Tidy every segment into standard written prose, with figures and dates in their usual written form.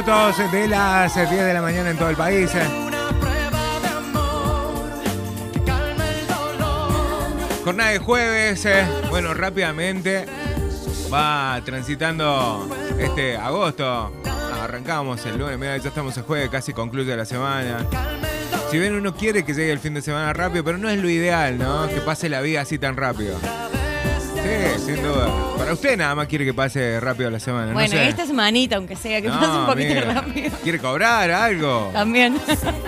minutos de las 10 de la mañana en todo el país. Jornada de jueves. Bueno, rápidamente va transitando este agosto. Arrancamos el lunes, mira, ya estamos el jueves, casi concluye la semana. Si bien uno quiere que llegue el fin de semana rápido, pero no es lo ideal, ¿no? Que pase la vida así tan rápido. Sí, sin duda. Para usted nada más quiere que pase rápido la semana. Bueno, no sé. esta semanita, aunque sea, que pase un poquito rápido. ¿Quiere cobrar algo? También.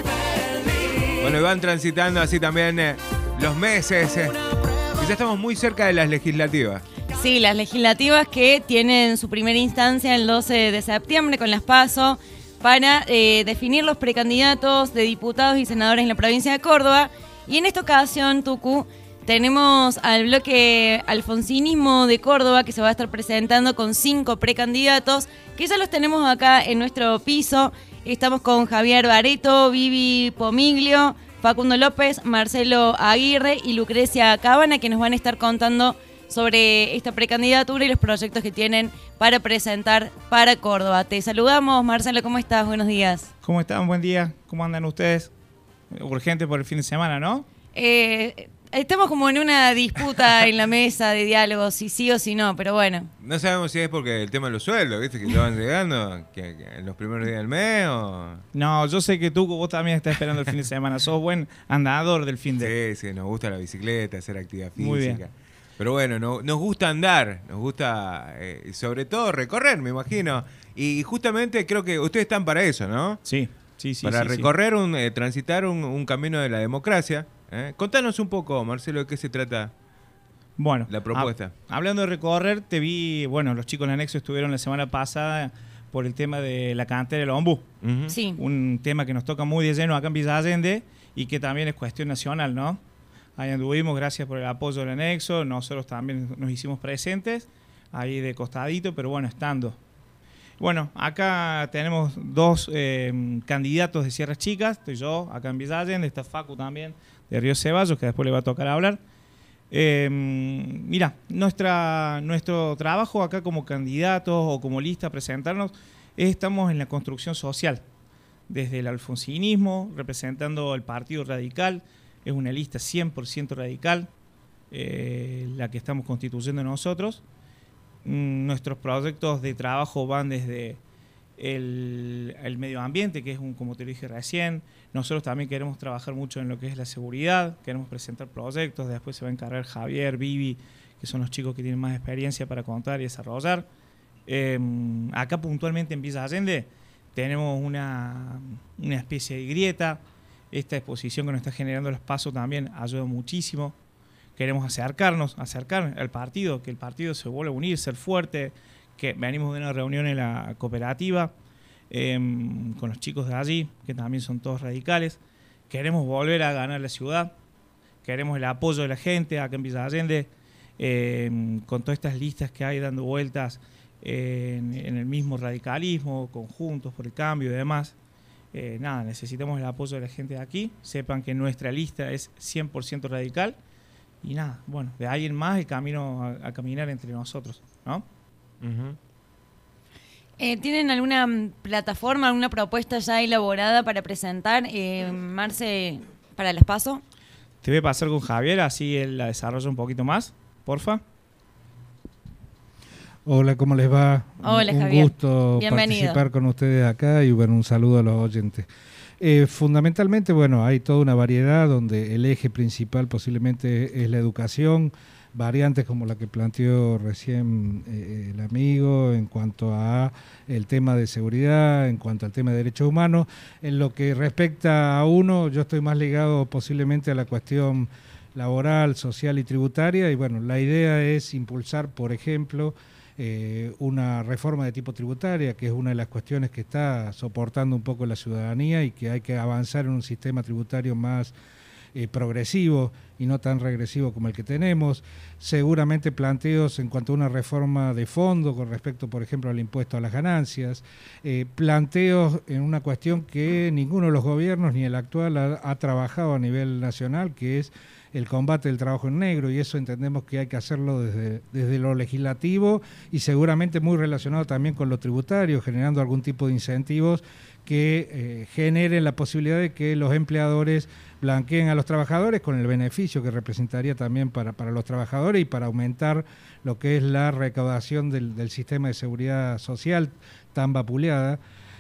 Bueno, y van transitando así también los meses. Y ya estamos muy cerca de las legislativas. Sí, las legislativas que tienen su primera instancia el 12 de septiembre con las PASO para definir los precandidatos de diputados y senadores en la provincia de Córdoba. Y en esta ocasión, Tucu, tenemos al bloque alfonsinismo de Córdoba que se va a estar presentando con 5 precandidatos que ya los tenemos acá en nuestro piso. Estamos con Javier Bareto, Vivi Pomiglio, Facundo López, Marcelo Aguirre y Lucrecia Cabana, que nos van a estar contando sobre esta precandidatura y los proyectos que tienen para presentar para Córdoba. Te saludamos, Marcelo, ¿cómo estás? Buenos días. ¿Cómo están? Buen día. ¿Cómo andan ustedes? Urgente por el fin de semana, ¿no? Estamos como en una disputa en la mesa de diálogo, si sí o si no, pero bueno. No sabemos si es porque el tema de los sueldos, ¿viste? Que ya van llegando que en los primeros días del mes o... No, yo sé que tú, vos también estás esperando el fin de semana. Sos buen andador del fin de... Sí, nos gusta la bicicleta, hacer actividad física. Muy bien. Pero bueno, nos gusta andar, nos gusta sobre todo recorrer, me imagino. Y justamente creo que ustedes están para eso, ¿no? Sí. Para recorrer, transitar un camino de la democracia. Contanos un poco, Marcelo, de qué se trata la propuesta. Hablando de recorrer, te vi, bueno, los chicos en Anexo estuvieron la semana pasada por el tema de la cantera del ombú. Uh-huh. Sí. Un tema que nos toca muy de lleno acá en Villa Allende y que también es cuestión nacional, ¿no? Ahí anduvimos, gracias por el apoyo del Anexo, nosotros también nos hicimos presentes, ahí de costadito, pero bueno, estando. Bueno, acá tenemos 2 candidatos de Sierras Chicas, estoy yo, acá en Villa Allende, está Facu también, de Río Ceballos, que después le va a tocar hablar. Mira, nuestro trabajo acá como candidatos o como lista a presentarnos, estamos en la construcción social, desde el alfonsinismo, representando el Partido Radical. Es una lista 100% radical, la que estamos constituyendo nosotros. Nuestros proyectos de trabajo van desde el medio ambiente, que es como te lo dije recién. Nosotros también queremos trabajar mucho en lo que es la seguridad, queremos presentar proyectos, después se va a encargar Javier, Vivi, que son los chicos que tienen más experiencia para contar y desarrollar. Acá puntualmente en Villa Allende tenemos una especie de grieta. Esta exposición que nos está generando los pasos también ayuda muchísimo. Queremos acercar al partido, que el partido se vuelva a unir, ser fuerte, que venimos de una reunión en la cooperativa con los chicos de allí, que también son todos radicales. Queremos volver a ganar la ciudad, queremos el apoyo de la gente acá en Villa Allende, con todas estas listas que hay dando vueltas en el mismo radicalismo, conjuntos por el cambio y demás. Necesitamos el apoyo de la gente de aquí, sepan que nuestra lista es 100% radical y nada, bueno, de ahí en más el camino a caminar entre nosotros, ¿no? Uh-huh. ¿Tienen alguna plataforma, alguna propuesta ya elaborada para presentar, Marce, para las PASO? Te voy a pasar con Javier, así él la desarrolla un poquito más, porfa. Hola, ¿cómo les va? Hola, un Javier. Gusto Bienvenido. Participar con ustedes acá y bueno, un saludo a los oyentes. Fundamentalmente, bueno, hay toda una variedad donde el eje principal posiblemente es la educación, variantes como la que planteó recién el amigo en cuanto a el tema de seguridad, en cuanto al tema de derechos humanos. En lo que respecta a uno, yo estoy más ligado posiblemente a la cuestión laboral, social y tributaria y bueno, la idea es impulsar, por ejemplo, una reforma de tipo tributaria, que es una de las cuestiones que está soportando un poco la ciudadanía y que hay que avanzar en un sistema tributario más progresivo y no tan regresivo como el que tenemos. Seguramente planteos en cuanto a una reforma de fondo con respecto, por ejemplo, al impuesto a las ganancias, planteos en una cuestión que ninguno de los gobiernos ni el actual ha trabajado a nivel nacional, que es el combate del trabajo en negro, y eso entendemos que hay que hacerlo desde lo legislativo y seguramente muy relacionado también con lo tributario, generando algún tipo de incentivos que generen la posibilidad de que los empleadores blanqueen a los trabajadores con el beneficio que representaría también para los trabajadores y para aumentar lo que es la recaudación del sistema de seguridad social tan vapuleada.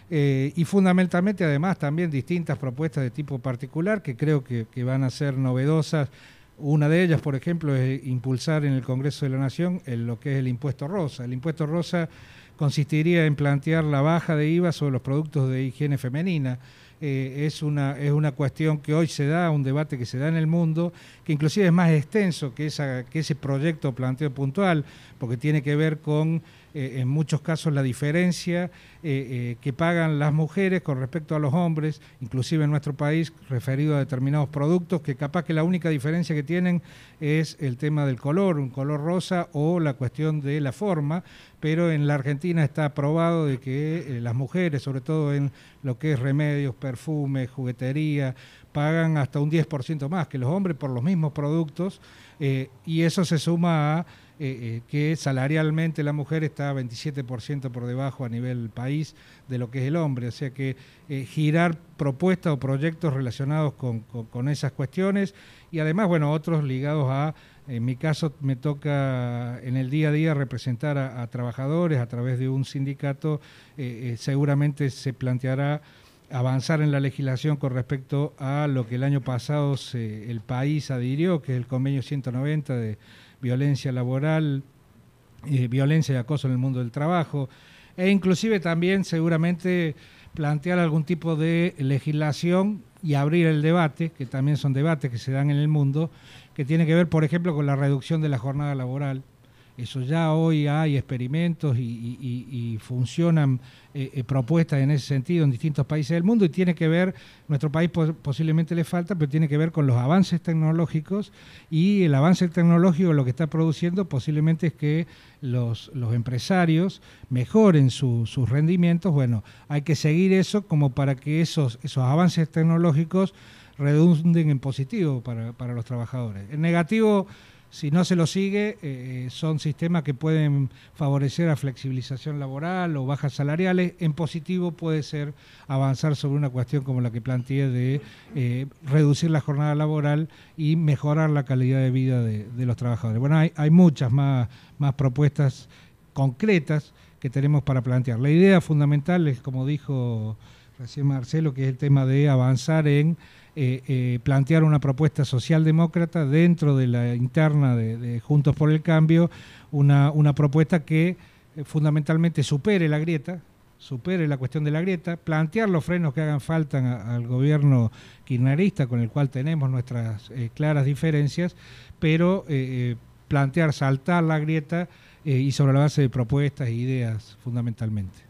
Y fundamentalmente además también distintas propuestas de tipo particular que creo que van a ser novedosas. Una de ellas, por ejemplo, es impulsar en el Congreso de la Nación lo que es el impuesto rosa. El impuesto rosa consistiría en plantear la baja de IVA sobre los productos de higiene femenina. Es una cuestión que hoy se da, un debate que se da en el mundo, que inclusive es más extenso que ese proyecto planteo puntual, porque tiene que ver con, en muchos casos, la diferencia que pagan las mujeres con respecto a los hombres, inclusive en nuestro país, referido a determinados productos, que capaz que la única diferencia que tienen es el tema del color, un color rosa, o la cuestión de la forma, pero en la Argentina está probado de que las mujeres, sobre todo en lo que es remedios, perfumes, juguetería, pagan hasta un 10% más que los hombres por los mismos productos, y eso se suma a que salarialmente la mujer está 27% por debajo a nivel país de lo que es el hombre, o sea que girar propuestas o proyectos relacionados con esas cuestiones, y además, bueno, otros ligados a, en mi caso me toca en el día a día representar a trabajadores a través de un sindicato, seguramente se planteará avanzar en la legislación con respecto a lo que el año pasado el país adhirió, que es el convenio 190 de violencia laboral, violencia y acoso en el mundo del trabajo, e inclusive también seguramente plantear algún tipo de legislación y abrir el debate, que también son debates que se dan en el mundo, que tiene que ver, por ejemplo, con la reducción de la jornada laboral. Eso ya hoy hay experimentos y funcionan propuestas en ese sentido en distintos países del mundo, y tiene que ver, nuestro país posiblemente le falta, pero tiene que ver con los avances tecnológicos, y el avance tecnológico lo que está produciendo posiblemente es que los empresarios mejoren sus rendimientos. Bueno, hay que seguir eso como para que esos avances tecnológicos redunden en positivo para los trabajadores. En negativo, si no se lo sigue, son sistemas que pueden favorecer a flexibilización laboral o bajas salariales. En positivo puede ser avanzar sobre una cuestión como la que planteé de reducir la jornada laboral y mejorar la calidad de vida de los trabajadores. Bueno, hay muchas más propuestas concretas que tenemos para plantear. La idea fundamental es, como dijo recién Marcelo, que es el tema de avanzar en plantear una propuesta socialdemócrata dentro de la interna de Juntos por el Cambio, una propuesta que fundamentalmente supere la cuestión de la grieta, plantear los frenos que hagan falta al gobierno kirchnerista, con el cual tenemos nuestras claras diferencias, pero plantear saltar la grieta y sobre la base de propuestas e ideas fundamentalmente.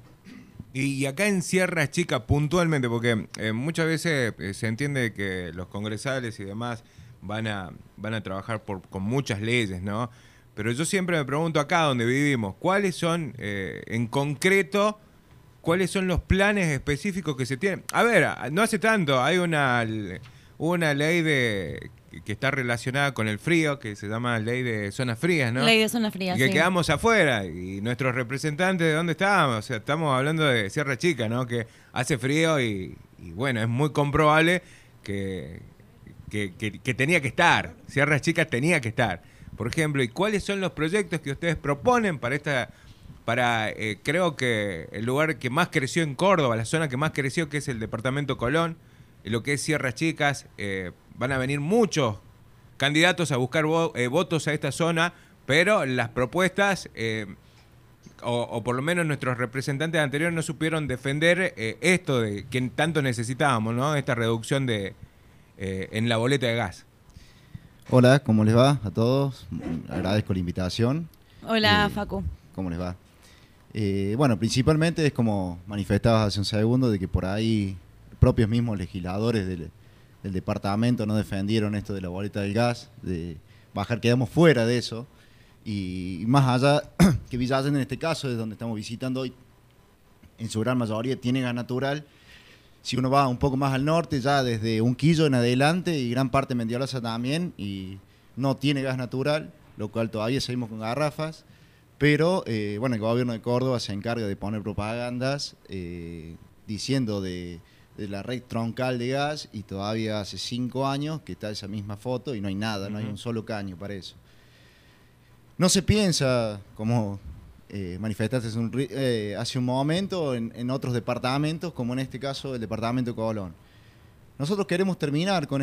Y acá en Sierra Chica puntualmente, porque muchas veces se entiende que los congresales y demás van a trabajar con muchas leyes, ¿no? Pero yo siempre me pregunto acá donde vivimos, ¿cuáles son, en concreto, cuáles son los planes específicos que se tienen? A ver, no hace tanto, hay una ley que está relacionada con el frío, que se llama Ley de Zonas Frías, ¿no? Ley de Zonas Frías, y que sí. quedamos afuera, y nuestros representantes, ¿de dónde estábamos? O sea, estamos hablando de Sierra Chica, ¿no? Que hace frío y bueno, es muy comprobable que tenía que estar, Sierra Chica tenía que estar. Por ejemplo, ¿y cuáles son los proyectos que ustedes proponen para creo que el lugar que más creció en Córdoba, la zona que más creció, que es el departamento Colón, y lo que es Sierras Chicas, van a venir muchos candidatos a buscar votos a esta zona, pero las propuestas, o por lo menos nuestros representantes anteriores no supieron defender esto de que tanto necesitábamos, ¿no? Esta reducción en la boleta de gas. Hola, ¿cómo les va a todos? Agradezco la invitación. Hola, Facu. ¿Cómo les va? Bueno, principalmente es como manifestabas hace un segundo, de que por ahí propios mismos legisladores del departamento no defendieron esto de la boleta del gas, de bajar, quedamos fuera de eso, y más allá que Villa Allende en este caso, es donde estamos visitando hoy, en su gran mayoría tiene gas natural, Si uno va un poco más al norte, ya desde Unquillo en adelante y gran parte de Mendiolaza también, y no tiene gas natural, lo cual todavía seguimos con garrafas, pero bueno, el gobierno de Córdoba se encarga de poner propagandas diciendo de la red troncal de gas, y todavía hace 5 años que está esa misma foto y no hay nada, no hay un solo caño para eso. No se piensa, como manifestaste hace un momento, en otros departamentos, como en este caso el departamento de Colón. Nosotros queremos terminar con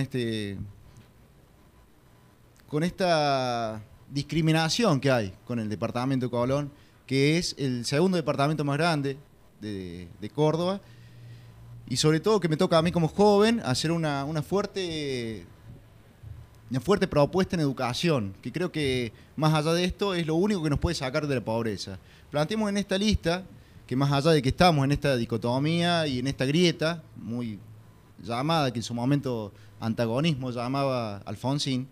esta discriminación que hay con el departamento de Colón, que es el segundo departamento más grande de Córdoba, y sobre todo que me toca a mí como joven hacer una fuerte propuesta en educación, que creo que más allá de esto es lo único que nos puede sacar de la pobreza. Planteemos en esta lista que más allá de que estamos en esta dicotomía y en esta grieta muy llamada, que en su momento antagonismo llamaba Alfonsín,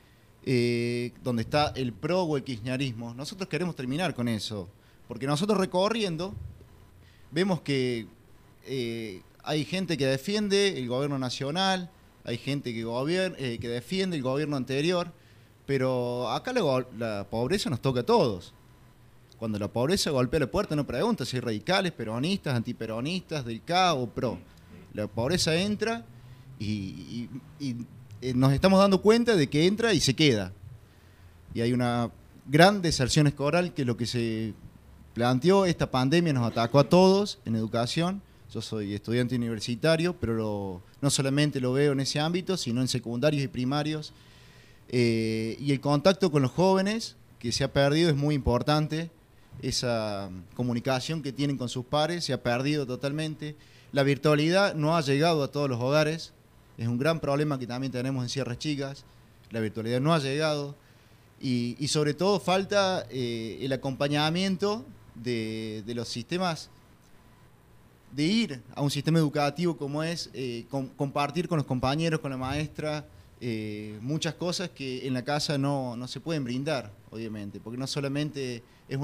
donde está el PRO o el kirchnerismo, nosotros queremos terminar con eso, porque nosotros recorriendo vemos que hay gente que defiende el gobierno nacional, hay gente que defiende el gobierno anterior, pero acá la pobreza nos toca a todos. Cuando la pobreza golpea la puerta no pregunta si hay radicales, peronistas, antiperonistas, del K o PRO. La pobreza entra y nos estamos dando cuenta de que entra y se queda. Y hay una gran deserción escolar, que es lo que se planteó. Esta pandemia nos atacó a todos en educación. Yo soy estudiante universitario, pero no solamente lo veo en ese ámbito, sino en secundarios y primarios. Y el contacto con los jóvenes, que se ha perdido, es muy importante. Esa comunicación que tienen con sus pares se ha perdido totalmente. La virtualidad no ha llegado a todos los hogares. Es un gran problema que también tenemos en Sierras Chicas. La virtualidad no ha llegado. Y sobre todo falta el acompañamiento de los sistemas, de ir a un sistema educativo como es compartir con los compañeros, con la maestra, muchas cosas que en la casa no se pueden brindar, obviamente, porque no solamente es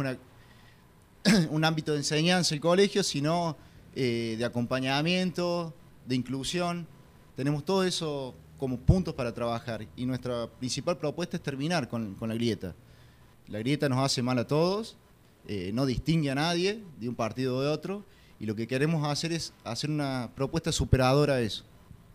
un ámbito de enseñanza el colegio, sino de acompañamiento, de inclusión. Tenemos todo eso como puntos para trabajar, y nuestra principal propuesta es terminar con la grieta. La grieta nos hace mal a todos, no distingue a nadie de un partido o de otro, y lo que queremos hacer es hacer una propuesta superadora a eso.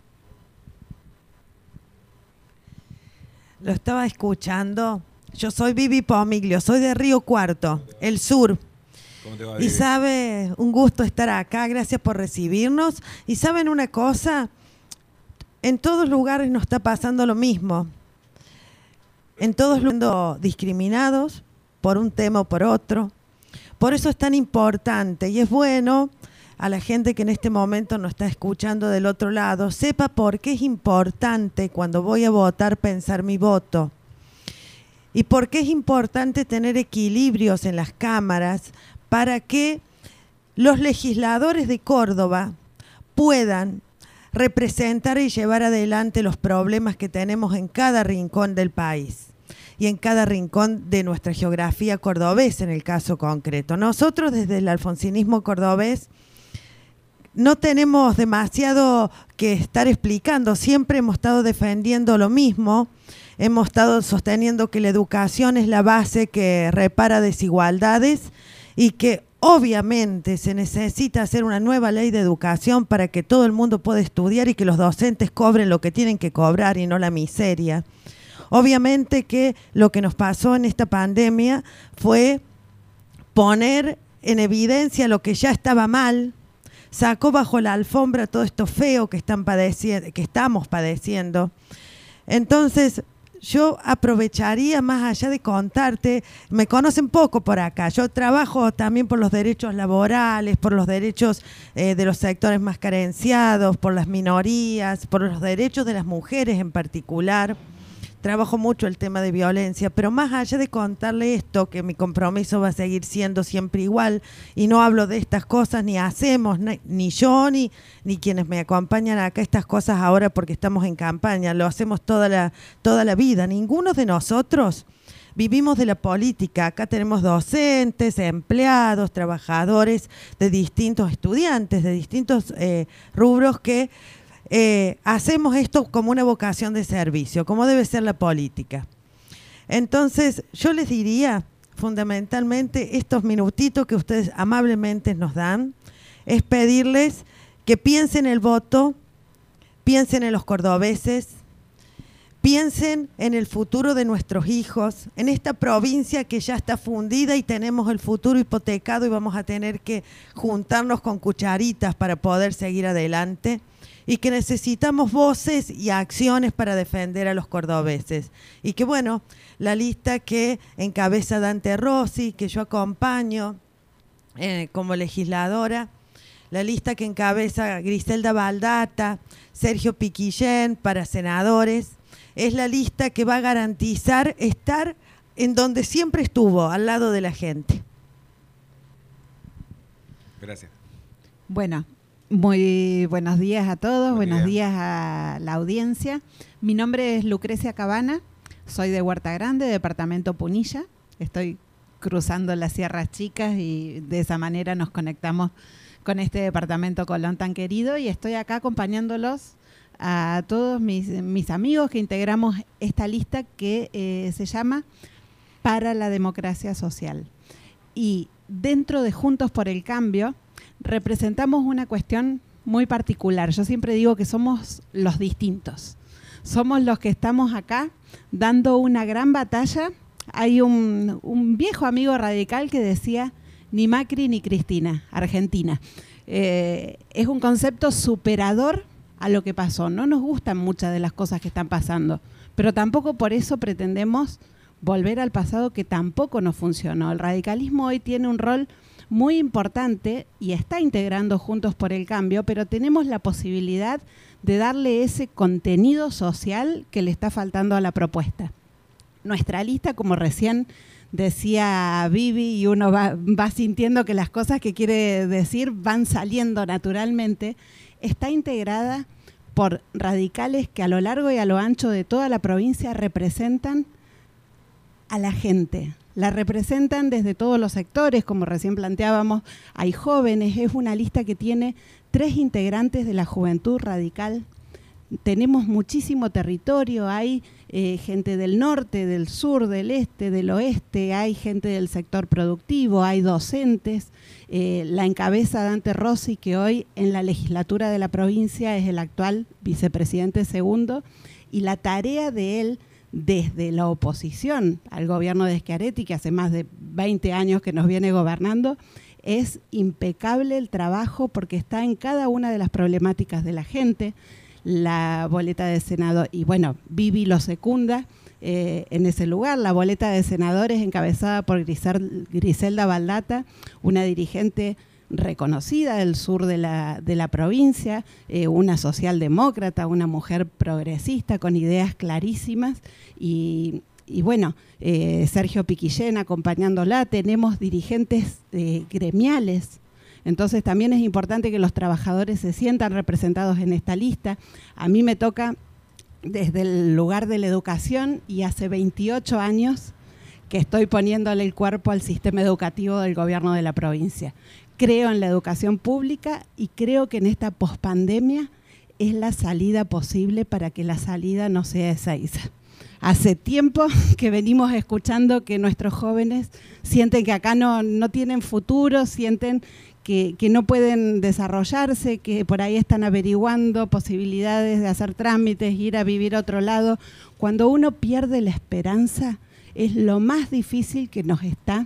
Lo estaba escuchando. Yo soy Vivi Pomiglio, soy de Río Cuarto, el sur. ¿Cómo te va, Y Vivi? sabe, un gusto estar acá, gracias por recibirnos. Y saben una cosa, en todos lugares nos está pasando lo mismo. En todos lugares discriminados por un tema o por otro. Por eso es tan importante, y es bueno a la gente que en este momento nos está escuchando del otro lado, sepa por qué es importante cuando voy a votar pensar mi voto. Y por qué es importante tener equilibrios en las cámaras para que los legisladores de Córdoba puedan representar y llevar adelante los problemas que tenemos en cada rincón del país y en cada rincón de nuestra geografía cordobesa en el caso concreto. Nosotros desde el alfonsinismo cordobés no tenemos demasiado que estar explicando, siempre hemos estado defendiendo lo mismo, hemos estado sosteniendo que la educación es la base que repara desigualdades y que obviamente se necesita hacer una nueva ley de educación para que todo el mundo pueda estudiar y que los docentes cobren lo que tienen que cobrar y no la miseria. Obviamente que lo que nos pasó en esta pandemia fue poner en evidencia lo que ya estaba mal, sacó bajo la alfombra todo esto feo que estamos padeciendo. Entonces, yo aprovecharía, más allá de contarte, me conocen poco por acá, yo trabajo también por los derechos laborales, por los derechos de los sectores más carenciados, por las minorías, por los derechos de las mujeres en particular. Trabajo mucho el tema de violencia, pero más allá de contarle esto, que mi compromiso va a seguir siendo siempre igual, y no hablo de estas cosas, ni hacemos, ni yo, ni quienes me acompañan acá, estas cosas ahora porque estamos en campaña, lo hacemos toda la vida. Ninguno de nosotros vivimos de la política. Acá tenemos docentes, empleados, trabajadores de distintos estudiantes, de distintos rubros que hacemos esto como una vocación de servicio, como debe ser la política. Entonces, yo les diría, fundamentalmente, estos minutitos que ustedes amablemente nos dan, es pedirles que piensen el voto, piensen en los cordobeses, piensen en el futuro de nuestros hijos, en esta provincia que ya está fundida y tenemos el futuro hipotecado y vamos a tener que juntarnos con cucharitas para poder seguir adelante, y que necesitamos voces y acciones para defender a los cordobeses. Y que bueno, la lista que encabeza Dante Rossi, que yo acompaño como legisladora, la lista que encabeza Griselda Baldata, Sergio Piquillén para senadores, es la lista que va a garantizar estar en donde siempre estuvo, al lado de la gente. Gracias. Bueno, muy buenos días a todos, Buen buenos día. días a la audiencia. Mi nombre es Lucrecia Cabana, soy de Huerta Grande, departamento Punilla. Estoy cruzando las Sierras Chicas y de esa manera nos conectamos con este departamento Colón tan querido, y estoy acá acompañándolos a todos mis amigos que integramos esta lista que se llama Para la Democracia Social. Y dentro de Juntos por el Cambio representamos una cuestión muy particular. Yo siempre digo que somos los distintos. Somos los que estamos acá dando una gran batalla. Hay un viejo amigo radical que decía, ni Macri ni Cristina, Argentina. Es un concepto superador a lo que pasó. No nos gustan muchas de las cosas que están pasando, pero tampoco por eso pretendemos volver al pasado, que tampoco nos funcionó. El radicalismo hoy tiene un rol muy importante y está integrando Juntos por el Cambio, pero tenemos la posibilidad de darle ese contenido social que le está faltando a la propuesta. Nuestra lista, como recién decía Vivi, y uno va sintiendo que las cosas que quiere decir van saliendo naturalmente, está integrada por radicales que a lo largo y a lo ancho de toda la provincia representan a la gente. La representan desde todos los sectores, como recién planteábamos, hay jóvenes, es una lista que tiene 3 integrantes de la juventud radical. Tenemos muchísimo territorio, hay gente del norte, del sur, del este, del oeste, hay gente del sector productivo, hay docentes. La encabeza Dante Rossi, que hoy en la legislatura de la provincia es el actual vicepresidente segundo, y la tarea de él desde la oposición al gobierno de Schiaretti, que hace más de 20 años que nos viene gobernando, es impecable el trabajo porque está en cada una de las problemáticas de la gente. La boleta de senador, y bueno, Vivi lo secunda en ese lugar, la boleta de senadores encabezada por Griselda Baldata, una dirigente reconocida del sur de la provincia, una socialdemócrata, una mujer progresista con ideas clarísimas, y bueno, Sergio Piquillén acompañándola. Tenemos dirigentes gremiales. Entonces también es importante que los trabajadores se sientan representados en esta lista. A mí me toca desde el lugar de la educación, y hace 28 años que estoy poniéndole el cuerpo al sistema educativo del gobierno de la provincia. Creo en la educación pública y creo que en esta pospandemia es la salida posible para que la salida no sea Ezeiza. Hace tiempo que venimos escuchando que nuestros jóvenes sienten que acá no tienen futuro, sienten que no pueden desarrollarse, que por ahí están averiguando posibilidades de hacer trámites, ir a vivir a otro lado. Cuando uno pierde la esperanza, es lo más difícil que nos está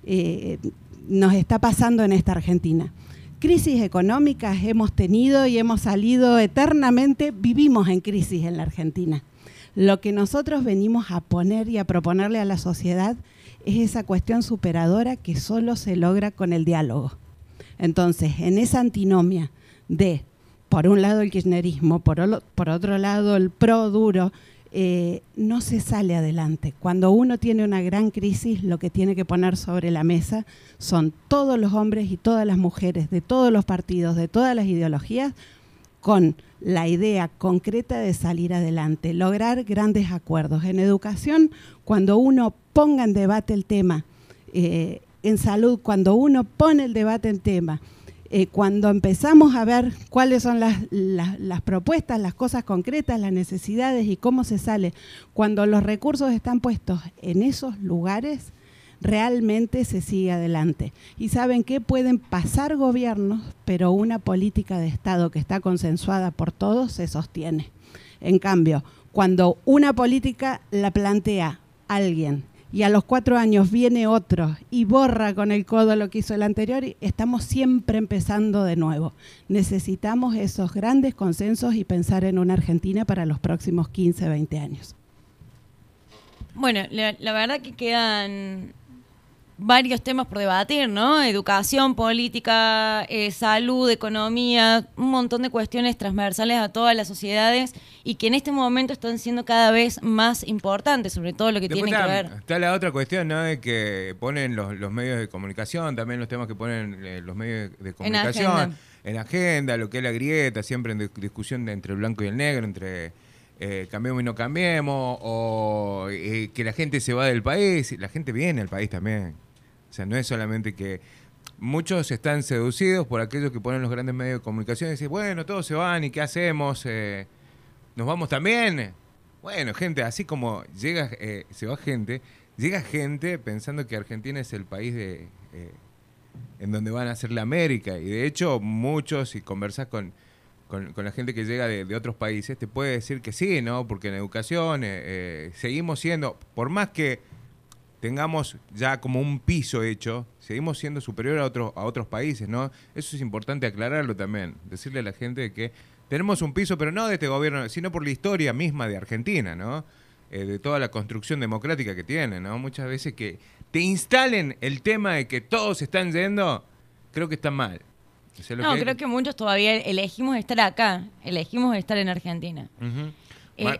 pasando en esta Argentina. Crisis económicas hemos tenido y hemos salido eternamente, vivimos en crisis en la Argentina. Lo que nosotros venimos a poner y a proponerle a la sociedad es esa cuestión superadora que solo se logra con el diálogo. Entonces, en esa antinomia de, por un lado el kirchnerismo, por otro lado el pro duro, no se sale adelante. Cuando uno tiene una gran crisis, lo que tiene que poner sobre la mesa son todos los hombres y todas las mujeres de todos los partidos, de todas las ideologías, con la idea concreta de salir adelante, lograr grandes acuerdos. En educación, cuando uno ponga en debate el tema, en salud, cuando uno pone el debate en tema, cuando empezamos a ver cuáles son las propuestas, las cosas concretas, las necesidades y cómo se sale, cuando los recursos están puestos en esos lugares, realmente se sigue adelante. Y saben que pueden pasar gobiernos, pero una política de Estado que está consensuada por todos se sostiene. En cambio, cuando una política la plantea alguien y a los 4 años viene otro y borra con el codo lo que hizo el anterior, estamos siempre empezando de nuevo. Necesitamos esos grandes consensos y pensar en una Argentina para los próximos 15, 20 años. Bueno, la verdad que quedan varios temas por debatir, ¿no? Educación, política, salud, economía, un montón de cuestiones transversales a todas las sociedades y que en este momento están siendo cada vez más importantes, sobre todo lo que Después tiene que ver. Está la otra cuestión, ¿no? De que ponen los medios de comunicación, también los temas que ponen los medios de comunicación en agenda, lo que es la grieta, siempre en discusión entre el blanco y el negro, entre cambiemos y no cambiemos, o que la gente se va del país. La gente viene al país también. O sea, no es solamente que muchos están seducidos por aquellos que ponen los grandes medios de comunicación y dicen, bueno, todos se van, ¿y qué hacemos? ¿Nos vamos también? Bueno, gente, así como llega, se va gente, llega gente pensando que Argentina es el país en donde van a hacer la América. Y de hecho, muchos, si conversas con la gente que llega de otros países, te puede decir que sí, ¿no? Porque en educación seguimos siendo, por más que tengamos ya como un piso hecho, seguimos siendo superior a otros países, ¿no? Eso es importante aclararlo también, decirle a la gente que tenemos un piso, pero no de este gobierno, sino por la historia misma de Argentina, ¿no? De toda la construcción democrática que tiene, ¿no? Muchas veces que te instalen el tema de que todos están yendo, creo que está mal. O sea, creo que muchos todavía elegimos estar acá, elegimos estar en Argentina. Uh-huh.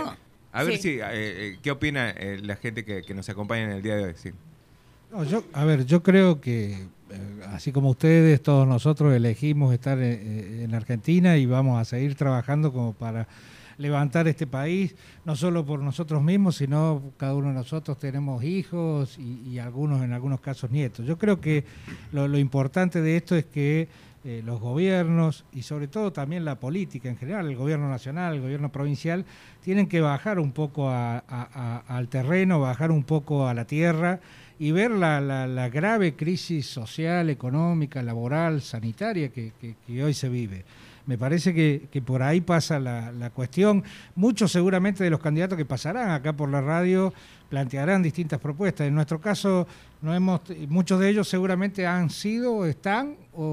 A ver si, ¿qué opina la gente que nos acompaña en el día de hoy? Sí. No, yo creo que, así como ustedes, todos nosotros elegimos estar en Argentina y vamos a seguir trabajando como para levantar este país, no solo por nosotros mismos, sino cada uno de nosotros tenemos hijos y algunos, en algunos casos, nietos. Yo creo que lo importante de esto es que los gobiernos y sobre todo también la política en general, el gobierno nacional, el gobierno provincial, tienen que bajar un poco al terreno, bajar un poco a la tierra y ver la grave crisis social, económica, laboral, sanitaria que hoy se vive. Me parece que por ahí pasa la cuestión. Muchos seguramente de los candidatos que pasarán acá por la radio plantearán distintas propuestas. En nuestro caso, muchos de ellos seguramente han sido, están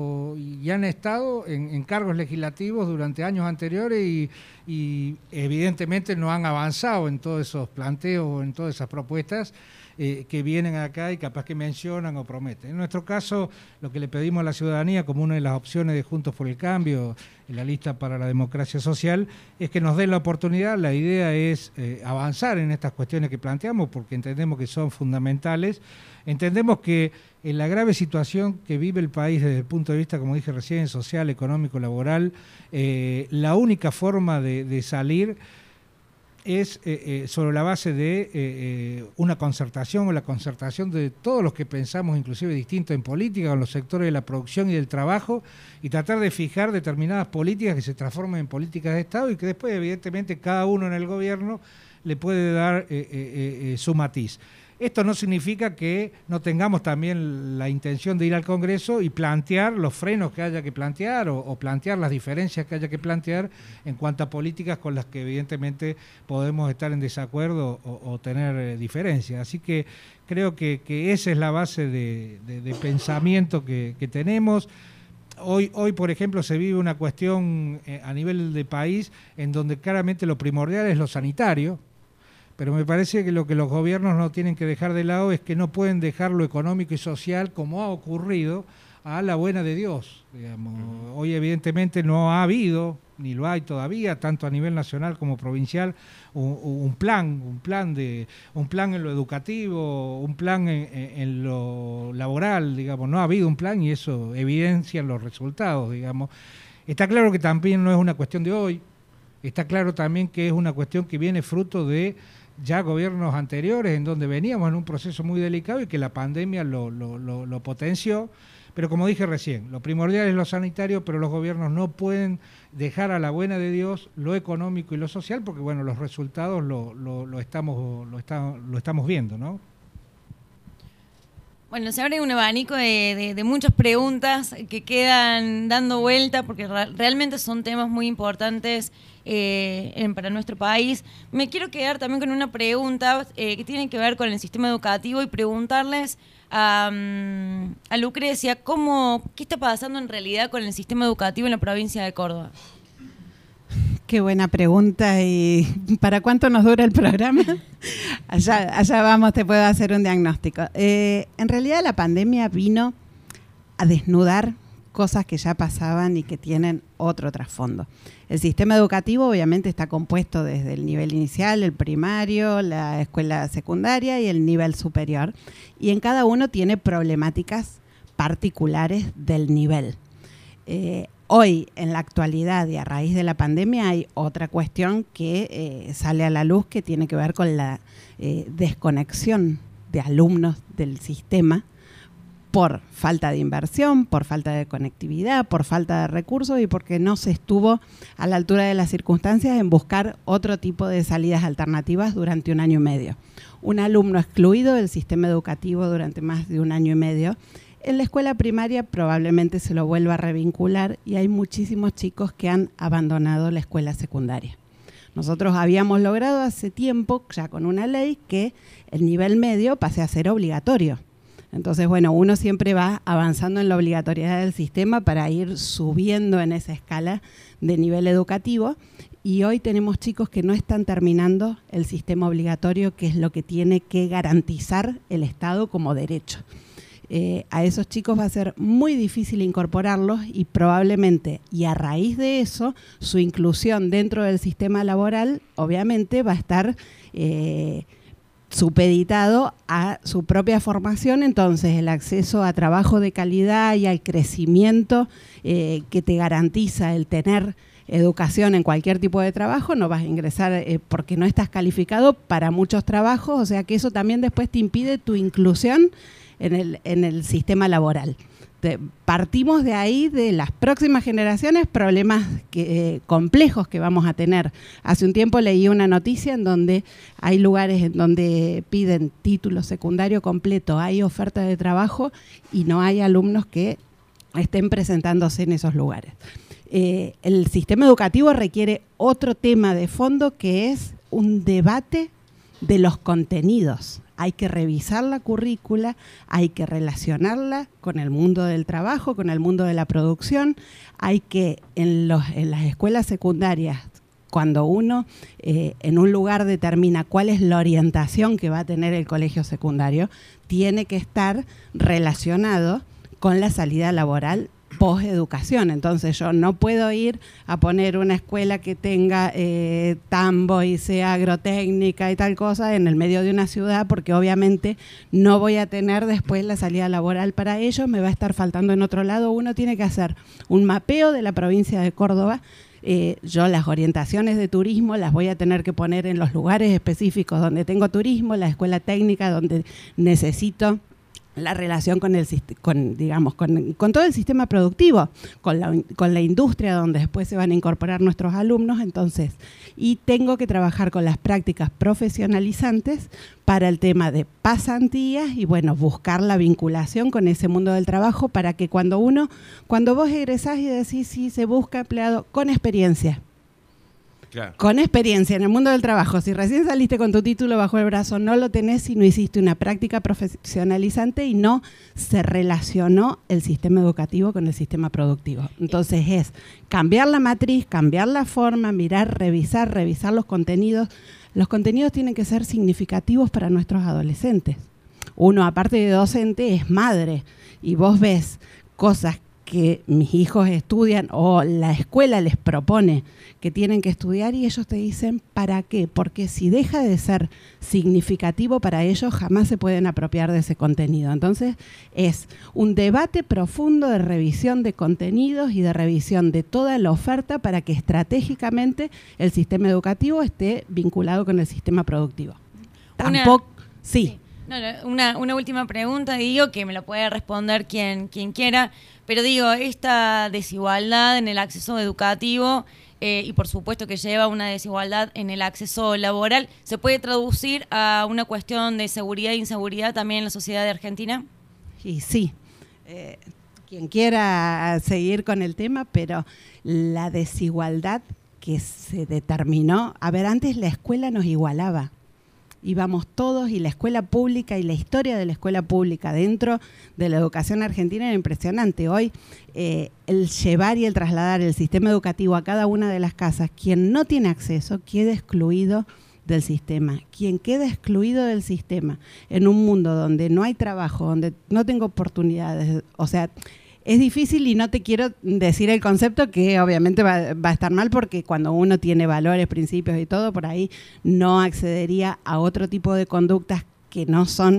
y han estado en cargos legislativos durante años anteriores y evidentemente no han avanzado en todos esos planteos, en todas esas propuestas que vienen acá y capaz que mencionan o prometen. En nuestro caso, lo que le pedimos a la ciudadanía como una de las opciones de Juntos por el Cambio, en la lista para la democracia social, es que nos den la oportunidad. La idea es avanzar en estas cuestiones que planteamos porque entendemos que son fundamentales. Entendemos que en la grave situación que vive el país desde el punto de vista, como dije recién, social, económico, laboral, la única forma de salir es sobre la base de una concertación o la concertación de todos los que pensamos inclusive distinto en política, con los sectores de la producción y del trabajo, y tratar de fijar determinadas políticas que se transformen en políticas de Estado y que después evidentemente cada uno en el gobierno le puede dar su matiz. Esto no significa que no tengamos también la intención de ir al Congreso y plantear los frenos que haya que plantear o plantear las diferencias que haya que plantear en cuanto a políticas con las que evidentemente podemos estar en desacuerdo o tener diferencias. Así que creo que esa es la base de pensamiento que tenemos. Hoy, por ejemplo, se vive una cuestión a nivel de país en donde claramente lo primordial es lo sanitario. Pero me parece que lo que los gobiernos no tienen que dejar de lado es que no pueden dejar lo económico y social, como ha ocurrido, a la buena de Dios. Digamos. Hoy evidentemente no ha habido, ni lo hay todavía, tanto a nivel nacional como provincial, un plan en lo educativo, un plan en lo laboral, digamos. No ha habido un plan y eso evidencia los resultados, digamos. Está claro que también no es una cuestión de hoy, está claro también que es una cuestión que viene fruto de ya gobiernos anteriores en donde veníamos en un proceso muy delicado y que la pandemia lo potenció. Pero como dije recién, lo primordial es lo sanitario, pero los gobiernos no pueden dejar a la buena de Dios lo económico y lo social, porque bueno, los resultados lo estamos viendo, ¿no? Bueno, se abre un abanico de muchas preguntas que quedan dando vuelta porque realmente son temas muy importantes para nuestro país. Me quiero quedar también con una pregunta que tiene que ver con el sistema educativo y preguntarles a Lucrecia qué está pasando en realidad con el sistema educativo en la provincia de Córdoba. Qué buena pregunta. ¿Y para cuánto nos dura el programa? Allá vamos, te puedo hacer un diagnóstico. En realidad la pandemia vino a desnudar cosas que ya pasaban y que tienen otro trasfondo. El sistema educativo obviamente está compuesto desde el nivel inicial, el primario, la escuela secundaria y el nivel superior. Y en cada uno tiene problemáticas particulares del nivel. Hoy, en la actualidad y a raíz de la pandemia, hay otra cuestión que sale a la luz que tiene que ver con la desconexión de alumnos del sistema por falta de inversión, por falta de conectividad, por falta de recursos y porque no se estuvo a la altura de las circunstancias en buscar otro tipo de salidas alternativas durante 1 año y medio. Un alumno excluido del sistema educativo durante más de 1 año y medio, en la escuela primaria probablemente se lo vuelva a revincular y hay muchísimos chicos que han abandonado la escuela secundaria. Nosotros habíamos logrado hace tiempo, ya con una ley, que el nivel medio pase a ser obligatorio. Entonces, bueno, uno siempre va avanzando en la obligatoriedad del sistema para ir subiendo en esa escala de nivel educativo y hoy tenemos chicos que no están terminando el sistema obligatorio, que es lo que tiene que garantizar el Estado como derecho. A esos chicos va a ser muy difícil incorporarlos y probablemente, y a raíz de eso, su inclusión dentro del sistema laboral obviamente va a estar supeditado a su propia formación, entonces el acceso a trabajo de calidad y al crecimiento que te garantiza el tener educación en cualquier tipo de trabajo, no vas a ingresar porque no estás calificado para muchos trabajos, o sea que eso también después te impide tu inclusión en el sistema laboral. Partimos de ahí, de las próximas generaciones, problemas complejos que vamos a tener. Hace un tiempo leí una noticia en donde hay lugares en donde piden título secundario completo, hay oferta de trabajo y no hay alumnos que estén presentándose en esos lugares. El sistema educativo requiere otro tema de fondo que es un debate de los contenidos. Hay que revisar la currícula, hay que relacionarla con el mundo del trabajo, con el mundo de la producción. Hay que, en las escuelas secundarias, cuando uno en un lugar determina cuál es la orientación que va a tener el colegio secundario, tiene que estar relacionado con la salida laboral posteducación. Entonces yo no puedo ir a poner una escuela que tenga tambo y sea agrotécnica y tal cosa en el medio de una ciudad porque obviamente no voy a tener después la salida laboral para ellos, me va a estar faltando en otro lado. Uno tiene que hacer un mapeo de la provincia de Córdoba. Yo las orientaciones de turismo las voy a tener que poner en los lugares específicos donde tengo turismo, la escuela técnica donde necesito la relación con todo el sistema productivo, con la industria donde después se van a incorporar nuestros alumnos, entonces, y tengo que trabajar con las prácticas profesionalizantes para el tema de pasantías y bueno, buscar la vinculación con ese mundo del trabajo para que cuando vos egresás y decís sí, se busca empleado con experiencia. Claro. Con experiencia en el mundo del trabajo. Si recién saliste con tu título bajo el brazo, no lo tenés si no hiciste una práctica profesionalizante y no se relacionó el sistema educativo con el sistema productivo. Entonces es cambiar la matriz, cambiar la forma, mirar, revisar los contenidos. Los contenidos tienen que ser significativos para nuestros adolescentes. Uno, aparte de docente, es madre y vos ves cosas que mis hijos estudian o la escuela les propone que tienen que estudiar y ellos te dicen ¿para qué? Porque si deja de ser significativo para ellos jamás se pueden apropiar de ese contenido. Entonces es un debate profundo de revisión de contenidos y de revisión de toda la oferta para que estratégicamente el sistema educativo esté vinculado con el sistema productivo. Tampoco, sí. No, una última pregunta, digo, que me lo puede responder quien quiera, pero digo, esta desigualdad en el acceso educativo y por supuesto que lleva a una desigualdad en el acceso laboral, ¿se puede traducir a una cuestión de seguridad e inseguridad también en la sociedad de Argentina? Y sí, quien quiera seguir con el tema, pero la desigualdad que se determinó, a ver, antes la escuela nos igualaba. Íbamos todos y la escuela pública y la historia de la escuela pública dentro de la educación argentina era impresionante. Hoy el llevar y el trasladar el sistema educativo a cada una de las casas, quien no tiene acceso queda excluido del sistema. Quien queda excluido del sistema en un mundo donde no hay trabajo, donde no tengo oportunidades, o sea, es difícil y no te quiero decir el concepto que obviamente va a estar mal porque cuando uno tiene valores, principios y todo, por ahí no accedería a otro tipo de conductas que no son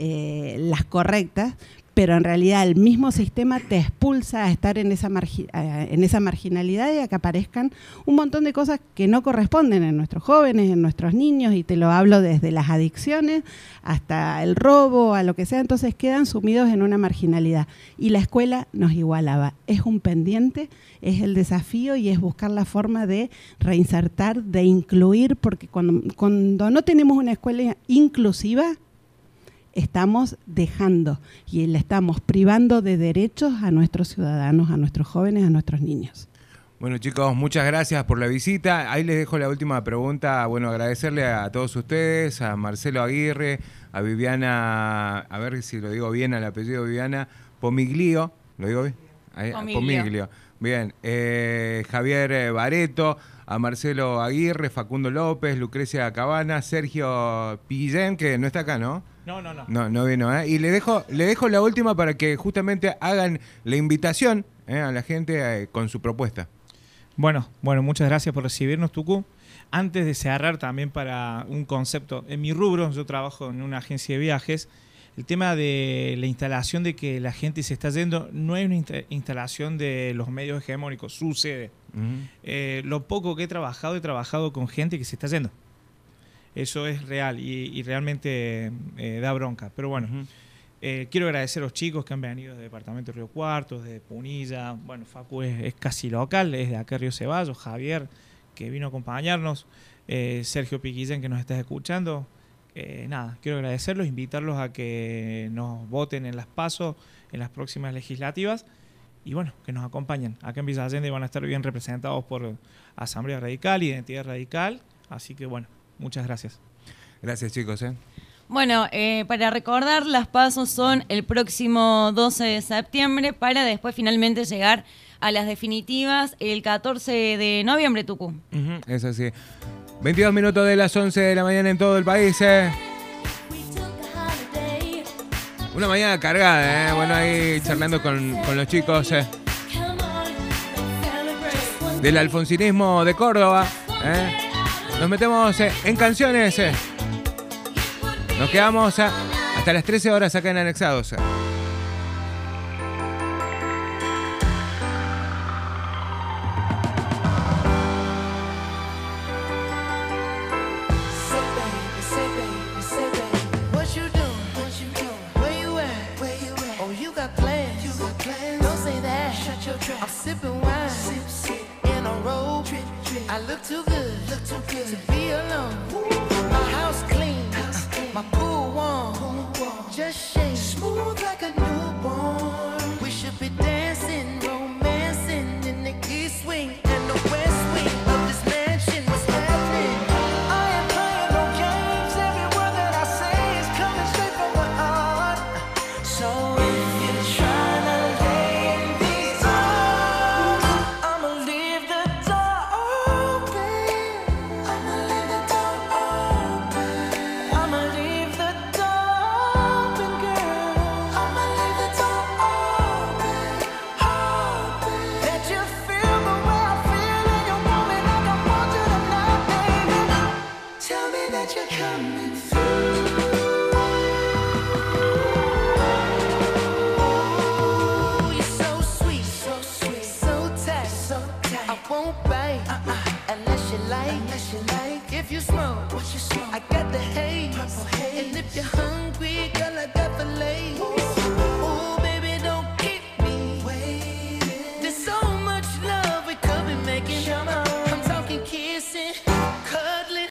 las correctas, pero en realidad el mismo sistema te expulsa a estar en esa marginalidad y a que aparezcan un montón de cosas que no corresponden en nuestros jóvenes, en nuestros niños, y te lo hablo desde las adicciones hasta el robo, a lo que sea, entonces quedan sumidos en una marginalidad. Y la escuela nos igualaba. Es un pendiente, es el desafío y es buscar la forma de reinsertar, de incluir, porque cuando no tenemos una escuela inclusiva, estamos dejando y le estamos privando de derechos a nuestros ciudadanos, a nuestros jóvenes, a nuestros niños. Bueno, chicos, muchas gracias por la visita. Ahí les dejo la última pregunta. Bueno, agradecerle a todos ustedes, a Marcelo Aguirre, a Viviana, a ver si lo digo bien, al apellido Viviana Pomiglio, ¿lo digo bien? Pomiglio. Bien, Javier Bareto, a Marcelo Aguirre, Facundo López, Lucrecia Cabana, Sergio Pillén, que no está acá, ¿no? No vino, ¿eh? Y le dejo la última para que justamente hagan la invitación a la gente con su propuesta. Bueno, muchas gracias por recibirnos, Tucu. Antes de cerrar también para un concepto, en mi rubro, yo trabajo en una agencia de viajes, el tema de la instalación de que la gente se está yendo no es una instalación de los medios hegemónicos, sucede. Lo poco que he trabajado con gente que se está yendo. Eso es real y realmente da bronca. Pero bueno, quiero agradecer a los chicos que han venido del departamento de Río Cuarto, de Punilla. Bueno, Facu es casi local, es de acá Río Ceballos. Javier, que vino a acompañarnos. Sergio Piquillén, que nos está escuchando. Nada, quiero agradecerlos, invitarlos a que nos voten en las PASO, en las próximas legislativas. Y bueno, que nos acompañen. Acá en Villa Allende van a estar bien representados por Asamblea Radical, Identidad Radical. Así que bueno, muchas gracias. Gracias, chicos. Bueno, para recordar, las PASO son el próximo 12 de septiembre para después finalmente llegar a las definitivas el 14 de noviembre, Tucu. Es así. 22 minutos de las 11 de la mañana en todo el país. Una mañana cargada, Bueno, ahí charlando con los chicos del alfonsinismo de Córdoba. Nos metemos en canciones. Nos quedamos hasta las 13 horas acá en Anexados. I look too good to be alone. My house clean, my pool warm. Just